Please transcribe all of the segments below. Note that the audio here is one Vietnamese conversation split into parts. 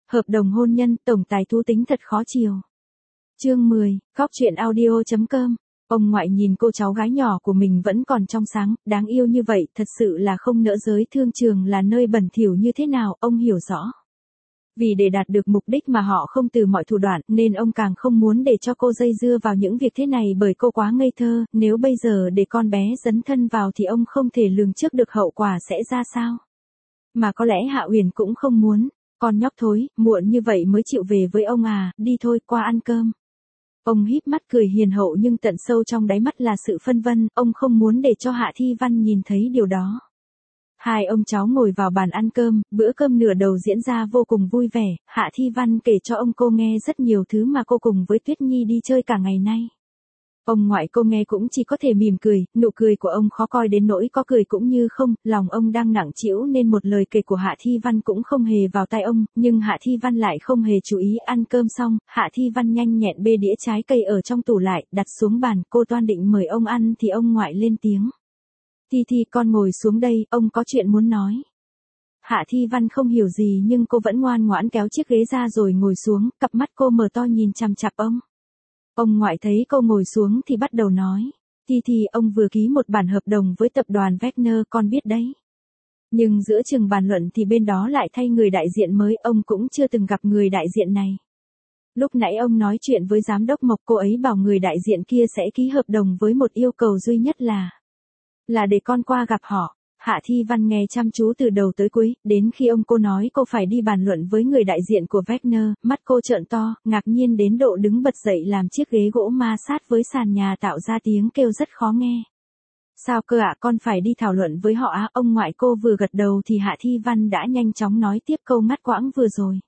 Hợp đồng hôn nhân, tổng tài thú tính thật khó chiều. Chương 10, Khóc chuyện audio.com. Ông ngoại nhìn cô cháu gái nhỏ của mình vẫn còn trong sáng, đáng yêu như vậy, thật sự là không nỡ giới thương trường là nơi bẩn thỉu như thế nào, ông hiểu rõ. Vì để đạt được mục đích mà họ không từ mọi thủ đoạn, nên ông càng không muốn để cho cô dây dưa vào những việc thế này bởi cô quá ngây thơ, nếu bây giờ để con bé dấn thân vào thì ông không thể lường trước được hậu quả sẽ ra sao. Mà có lẽ Hạ Uyển cũng không muốn, con nhóc thối, muộn như vậy mới chịu về với ông à, đi thôi, qua ăn cơm. Ông híp mắt cười hiền hậu nhưng tận sâu trong đáy mắt là sự phân vân, ông không muốn để cho Hạ Thi Văn nhìn thấy điều đó. Hai ông cháu ngồi vào bàn ăn cơm, bữa cơm nửa đầu diễn ra vô cùng vui vẻ, Hạ Thi Văn kể cho ông cô nghe rất nhiều thứ mà cô cùng với Tuyết Nhi đi chơi cả ngày nay. Ông ngoại cô nghe cũng chỉ có thể mỉm cười, nụ cười của ông khó coi đến nỗi có cười cũng như không, lòng ông đang nặng trĩu nên một lời kể của Hạ Thi Văn cũng không hề vào tai ông, nhưng Hạ Thi Văn lại không hề chú ý. Ăn cơm xong, Hạ Thi Văn nhanh nhẹn bê đĩa trái cây ở trong tủ lại, đặt xuống bàn, cô toan định mời ông ăn thì ông ngoại lên tiếng. Thi, con ngồi xuống đây, ông có chuyện muốn nói. Hạ Thi Văn không hiểu gì nhưng cô vẫn ngoan ngoãn kéo chiếc ghế ra rồi ngồi xuống, cặp mắt cô mở to nhìn chằm chằm ông. Ông ngoại thấy cô ngồi xuống thì bắt đầu nói. Thi, ông vừa ký một bản hợp đồng với tập đoàn Wagner, con biết đấy. Nhưng giữa chừng bàn luận thì bên đó lại thay người đại diện mới, ông cũng chưa từng gặp người đại diện này. Lúc nãy ông nói chuyện với giám đốc Mộc, cô ấy bảo người đại diện kia sẽ ký hợp đồng với một yêu cầu duy nhất là để con qua gặp họ. Hạ Thi Văn nghe chăm chú từ đầu tới cuối, đến khi ông cô nói cô phải đi bàn luận với người đại diện của Wagner, mắt cô trợn to, ngạc nhiên đến độ đứng bật dậy làm chiếc ghế gỗ ma sát với sàn nhà tạo ra tiếng kêu rất khó nghe. Sao cơ ạ, con phải đi thảo luận với họ á? Ông ngoại cô vừa gật đầu thì Hạ Thi Văn đã nhanh chóng nói tiếp câu ngắt quãng vừa rồi.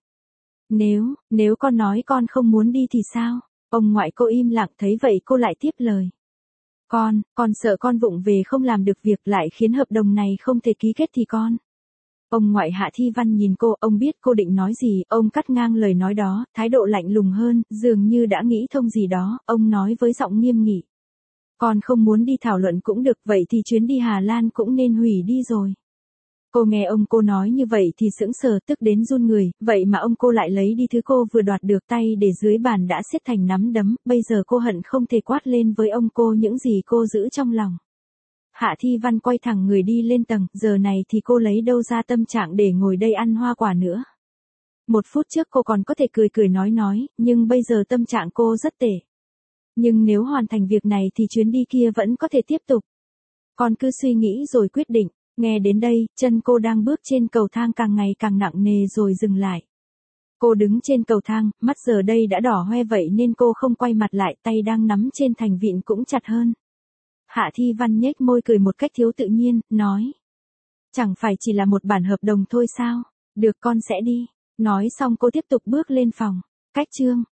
Nếu con nói con không muốn đi thì sao? Ông ngoại cô im lặng, thấy vậy cô lại tiếp lời. Con sợ con vụng về không làm được việc lại khiến hợp đồng này không thể ký kết thì con. Ông ngoại Hạ Thi Văn nhìn cô, ông biết cô định nói gì, ông cắt ngang lời nói đó, thái độ lạnh lùng hơn, dường như đã nghĩ thông gì đó, ông nói với giọng nghiêm nghị. Con không muốn đi thảo luận cũng được, vậy thì chuyến đi Hà Lan cũng nên hủy đi rồi. Cô nghe ông cô nói như vậy thì sững sờ, tức đến run người, vậy mà ông cô lại lấy đi thứ cô vừa đoạt được, tay để dưới bàn đã siết thành nắm đấm, bây giờ cô hận không thể quát lên với ông cô những gì cô giữ trong lòng. Hạ Thi Văn quay thẳng người đi lên tầng, giờ này thì cô lấy đâu ra tâm trạng để ngồi đây ăn hoa quả nữa. Một phút trước cô còn có thể cười nói, nhưng bây giờ tâm trạng cô rất tệ. Nhưng nếu hoàn thành việc này thì chuyến đi kia vẫn có thể tiếp tục. Con cứ suy nghĩ rồi quyết định. Nghe đến đây, chân cô đang bước trên cầu thang càng ngày càng nặng nề rồi dừng lại. Cô đứng trên cầu thang, mắt giờ đây đã đỏ hoe vậy nên cô không quay mặt lại, tay đang nắm trên thành vịn cũng chặt hơn. Hạ Thi Văn nhếch môi cười một cách thiếu tự nhiên, nói. Chẳng phải chỉ là một bản hợp đồng thôi sao? Được, con sẽ đi. Nói xong cô tiếp tục bước lên phòng. Cách chương.